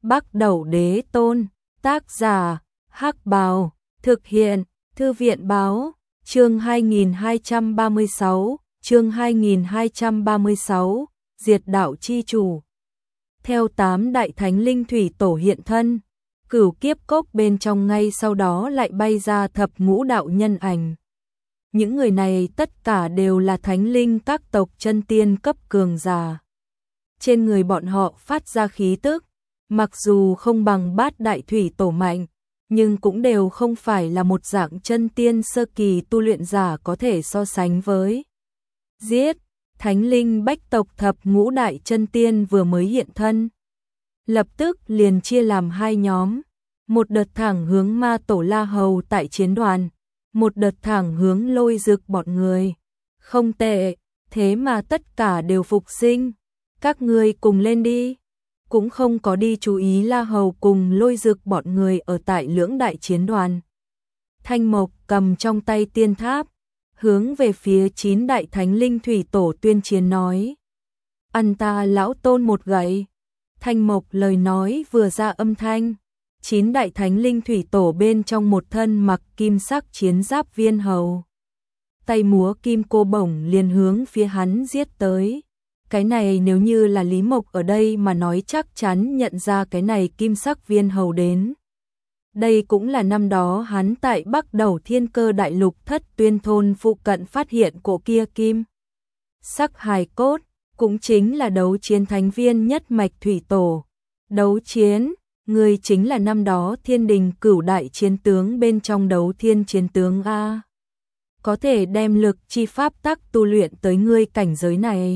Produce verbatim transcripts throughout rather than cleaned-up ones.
Bắc Đẩu Đế Tôn, tác giả, Hắc Bào, thực hiện, Thư viện báo, chương hai nghìn hai trăm ba mươi sáu, chương hai nghìn hai trăm ba mươi sáu, Diệt Đạo Chi Chủ. Theo tám đại thánh linh thủy tổ hiện thân, Cửu Kiếp Cốc bên trong ngay sau đó lại bay ra thập ngũ đạo nhân ảnh. Những người này tất cả đều là thánh linh các tộc chân tiên cấp cường giả. Trên người bọn họ phát ra khí tức, mặc dù không bằng bát đại thủy tổ mạnh, nhưng cũng đều không phải là một dạng chân tiên sơ kỳ tu luyện giả có thể so sánh với. Giết, thánh linh bách tộc thập ngũ đại chân tiên vừa mới hiện thân. Lập tức liền chia làm hai nhóm, một đợt thẳng hướng ma tổ La Hầu tại chiến đoàn, một đợt thẳng hướng Lôi Dực bọn người. Không tệ, thế mà tất cả đều phục sinh, các ngươi cùng lên đi. Cũng không có đi chú ý La Hầu cùng Lôi Dực bọn người ở tại lưỡng đại chiến đoàn. Thanh Mộc cầm trong tay tiên tháp, hướng về phía chín đại thánh linh thủy tổ tuyên chiến nói: ăn ta lão tôn một gậy. Thanh Mộc lời nói vừa ra âm thanh, chín đại thánh linh thủy tổ bên trong một thân mặc kim sắc chiến giáp viên hầu, tay múa kim cô bổng liền hướng phía hắn giết tới. Cái này nếu như là Lý Mộc ở đây mà nói chắc chắn nhận ra cái này kim sắc viên hầu đến. Đây cũng là năm đó hắn tại Bắc Đẩu Thiên Cơ Đại Lục Thất Tuyên Thôn phụ cận phát hiện cổ kia kim sắc hài cốt, cũng chính là đấu chiến thánh viên nhất mạch thủy tổ. Đấu chiến, người chính là năm đó thiên đình cửu đại chiến tướng bên trong đấu thiên chiến tướng A. Có thể đem lực chi pháp tắc tu luyện tới ngươi cảnh giới này,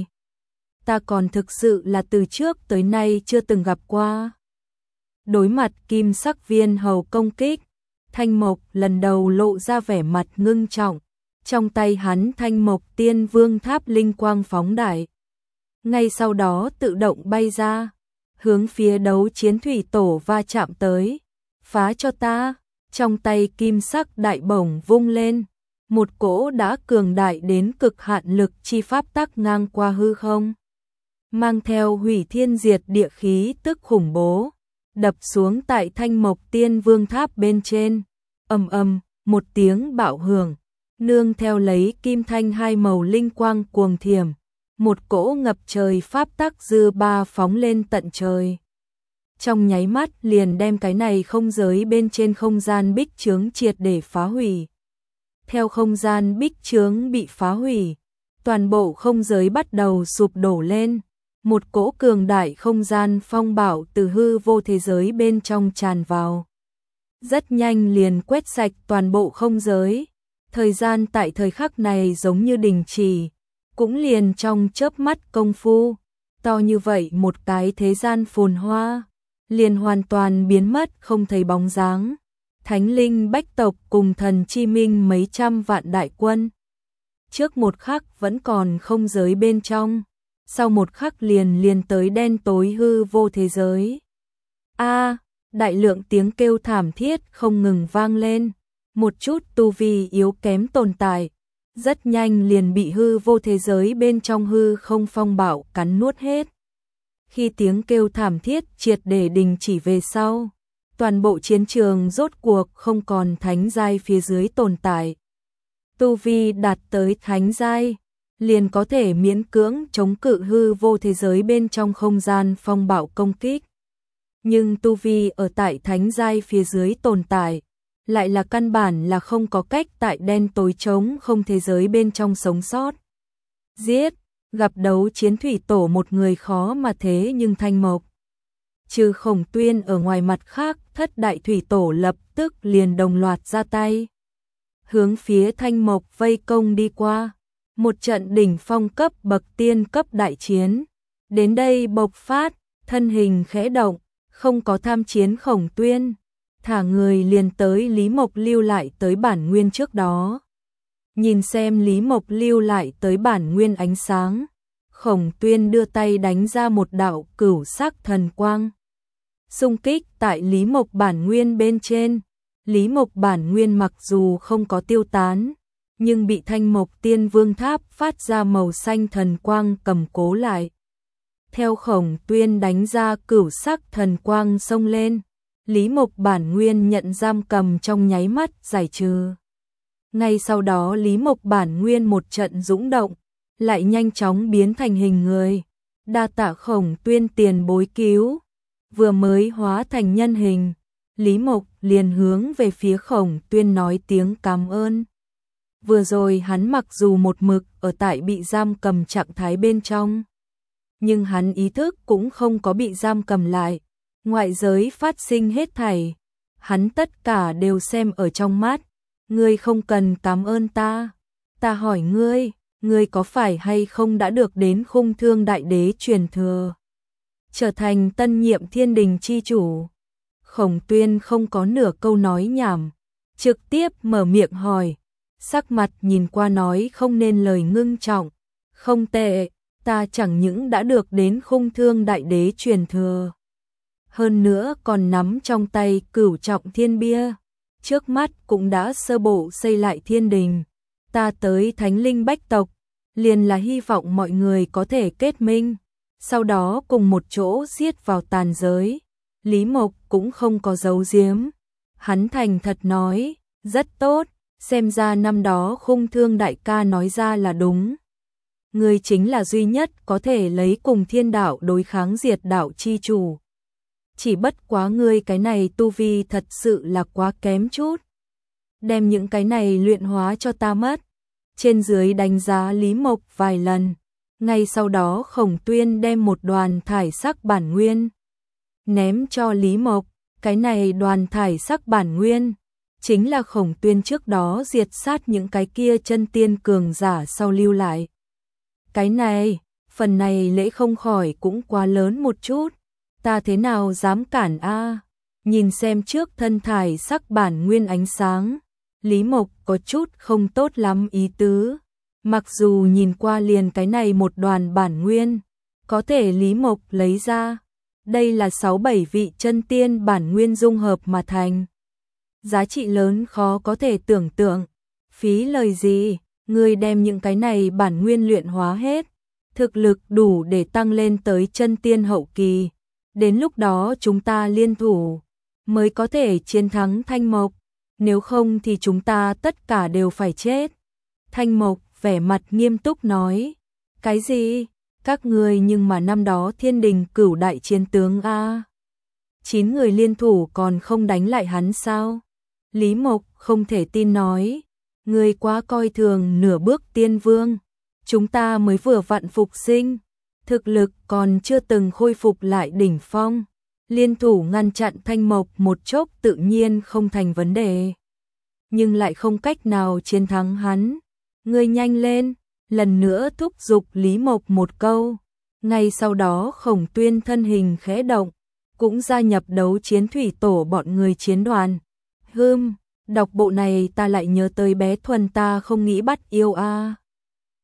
ta còn thực sự là từ trước tới nay chưa từng gặp qua. Đối mặt kim sắc viên hầu công kích, Thanh Mộc lần đầu lộ ra vẻ mặt ngưng trọng, trong tay hắn Thanh Mộc Tiên Vương Tháp linh quang phóng đại. Ngay sau đó tự động bay ra, hướng phía đấu chiến thủy tổ va chạm tới. Phá cho ta, trong tay kim sắc đại bổng vung lên, một cỗ đã cường đại đến cực hạn lực chi pháp tắc ngang qua hư không, mang theo hủy thiên diệt địa khí tức khủng bố, đập xuống tại Thanh Mộc Tiên Vương Tháp bên trên. Ầm ầm, một tiếng bạo hưởng, nương theo lấy kim thanh hai màu linh quang cuồng thiểm, một cỗ ngập trời pháp tắc dư ba phóng lên tận trời. Trong nháy mắt liền đem cái này không giới bên trên không gian bích chướng triệt để phá hủy. Theo không gian bích chướng bị phá hủy, toàn bộ không giới bắt đầu sụp đổ lên. Một cỗ cường đại không gian phong bạo từ hư vô thế giới bên trong tràn vào, rất nhanh liền quét sạch toàn bộ không giới. Thời gian tại thời khắc này giống như đình chỉ, cũng liền trong chớp mắt công phu, to như vậy một cái thế gian phồn hoa, liền hoàn toàn biến mất không thấy bóng dáng. Thánh linh bách tộc cùng thần chi minh mấy trăm vạn đại quân, trước một khắc vẫn còn không giới bên trong, sau một khắc liền liền tới đen tối hư vô thế giới. A, đại lượng tiếng kêu thảm thiết không ngừng vang lên, một chút tu vi yếu kém tồn tại, rất nhanh liền bị hư vô thế giới bên trong hư không phong bạo cắn nuốt hết. Khi tiếng kêu thảm thiết triệt để đình chỉ về sau, toàn bộ chiến trường rốt cuộc không còn thánh giai phía dưới tồn tại. Tu vi đạt tới thánh giai, liền có thể miễn cưỡng chống cự hư vô thế giới bên trong không gian phong bạo công kích. Nhưng tu vi ở tại thánh giai phía dưới tồn tại, lại là căn bản là không có cách tại đen tối trống không thế giới bên trong sống sót. Giết, gặp đấu chiến thủy tổ một người khó mà thế nhưng Thanh Mộc, trừ Khổng Tuyên ở ngoài mặt khác, thất đại thủy tổ lập tức liền đồng loạt ra tay, hướng phía Thanh Mộc vây công đi qua. Một trận đỉnh phong cấp bậc tiên cấp đại chiến đến đây bộc phát, thân hình khẽ động, không có tham chiến Khổng Tuyên, thả người liền tới Lý Mộc lưu lại tới bản nguyên trước đó. Nhìn xem Lý Mộc lưu lại tới bản nguyên ánh sáng, Khổng Tuyên đưa tay đánh ra một đạo cửu sắc thần quang, xung kích tại Lý Mộc bản nguyên bên trên. Lý Mộc bản nguyên mặc dù không có tiêu tán, nhưng bị Thanh Mộc Tiên Vương Tháp phát ra màu xanh thần quang cầm cố lại. theo Khổng Tuyên đánh ra cửu sắc thần quang xông lên. Lý Mộc bản nguyên nhận giam cầm trong nháy mắt giải trừ. Ngay sau đó Lý Mộc bản nguyên một trận dũng động, lại nhanh chóng biến thành hình người. Đa tạ Khổng Tuyên tiền bối cứu. Vừa mới hóa thành nhân hình, Lý Mộc liền hướng về phía Khổng Tuyên nói tiếng cảm ơn. Vừa rồi hắn mặc dù một mực ở tại bị giam cầm trạng thái bên trong, nhưng hắn ý thức cũng không có bị giam cầm lại. Ngoại giới phát sinh hết thảy, hắn tất cả đều xem ở trong mắt. Ngươi không cần cảm ơn ta. Ta hỏi ngươi, ngươi có phải hay không đã được đến Khung Thương Đại Đế truyền thừa, trở thành tân nhiệm Thiên Đình chi chủ? Khổng Tuyên không có nửa câu nói nhảm, trực tiếp mở miệng hỏi, sắc mặt nhìn qua nói không nên lời ngưng trọng. Không tệ, ta chẳng những đã được đến Khung Thương Đại Đế truyền thừa, hơn nữa còn nắm trong tay Cửu Trọng Thiên Bia, trước mắt cũng đã sơ bộ xây lại thiên đình. Ta tới Thánh Linh Bách tộc, liền là hy vọng mọi người có thể kết minh, sau đó cùng một chỗ giết vào tàn giới. Lý Mộc cũng không có giấu giếm, hắn thành thật nói, rất tốt, xem ra năm đó Khung Thương đại ca nói ra là đúng. Ngươi chính là duy nhất có thể lấy cùng thiên đạo đối kháng diệt đạo chi chủ. Chỉ bất quá ngươi cái này tu vi thật sự là quá kém chút. Đem những cái này luyện hóa cho ta mất. Trên dưới đánh giá Lý Mộc vài lần. Ngay sau đó Khổng Tuyên đem một đoàn thải sắc bản nguyên ném cho Lý Mộc. Cái này đoàn thải sắc bản nguyên chính là Khổng Tuyên trước đó diệt sát những cái kia chân tiên cường giả sau lưu lại. Cái này, phần này lễ không khỏi cũng quá lớn một chút. Ta thế nào dám cản a? Nhìn xem trước thân thải sắc bản nguyên ánh sáng, Lý Mộc có chút không tốt lắm ý tứ. Mặc dù nhìn qua liền cái này một đoàn bản nguyên, có thể Lý Mộc lấy ra, đây là sáu bảy vị chân tiên bản nguyên dung hợp mà thành. Giá trị lớn khó có thể tưởng tượng. Phí lời gì, ngươi đem những cái này bản nguyên luyện hóa hết, thực lực đủ để tăng lên tới chân tiên hậu kỳ. Đến lúc đó chúng ta liên thủ, mới có thể chiến thắng Thanh Mộc, nếu không thì chúng ta tất cả đều phải chết. Thanh Mộc vẻ mặt nghiêm túc nói, cái gì? Các ngươi nhưng mà năm đó Thiên Đình cửu đại chiến tướng a, chín người liên thủ còn không đánh lại hắn sao? Lý Mộc không thể tin nói, ngươi quá coi thường nửa bước tiên vương, chúng ta mới vừa vặn phục sinh, thực lực còn chưa từng khôi phục lại đỉnh phong, liên thủ ngăn chặn Thanh Mộc một chốc tự nhiên không thành vấn đề, nhưng lại không cách nào chiến thắng hắn. Ngươi nhanh lên, lần nữa thúc giục Lý Mộc một câu. Ngay sau đó Khổng Tuyên thân hình khẽ động, cũng gia nhập đấu chiến thủy tổ bọn người chiến đoàn. Hừm, đọc bộ này ta lại nhớ tới bé Thuần ta không nghĩ bắt yêu a.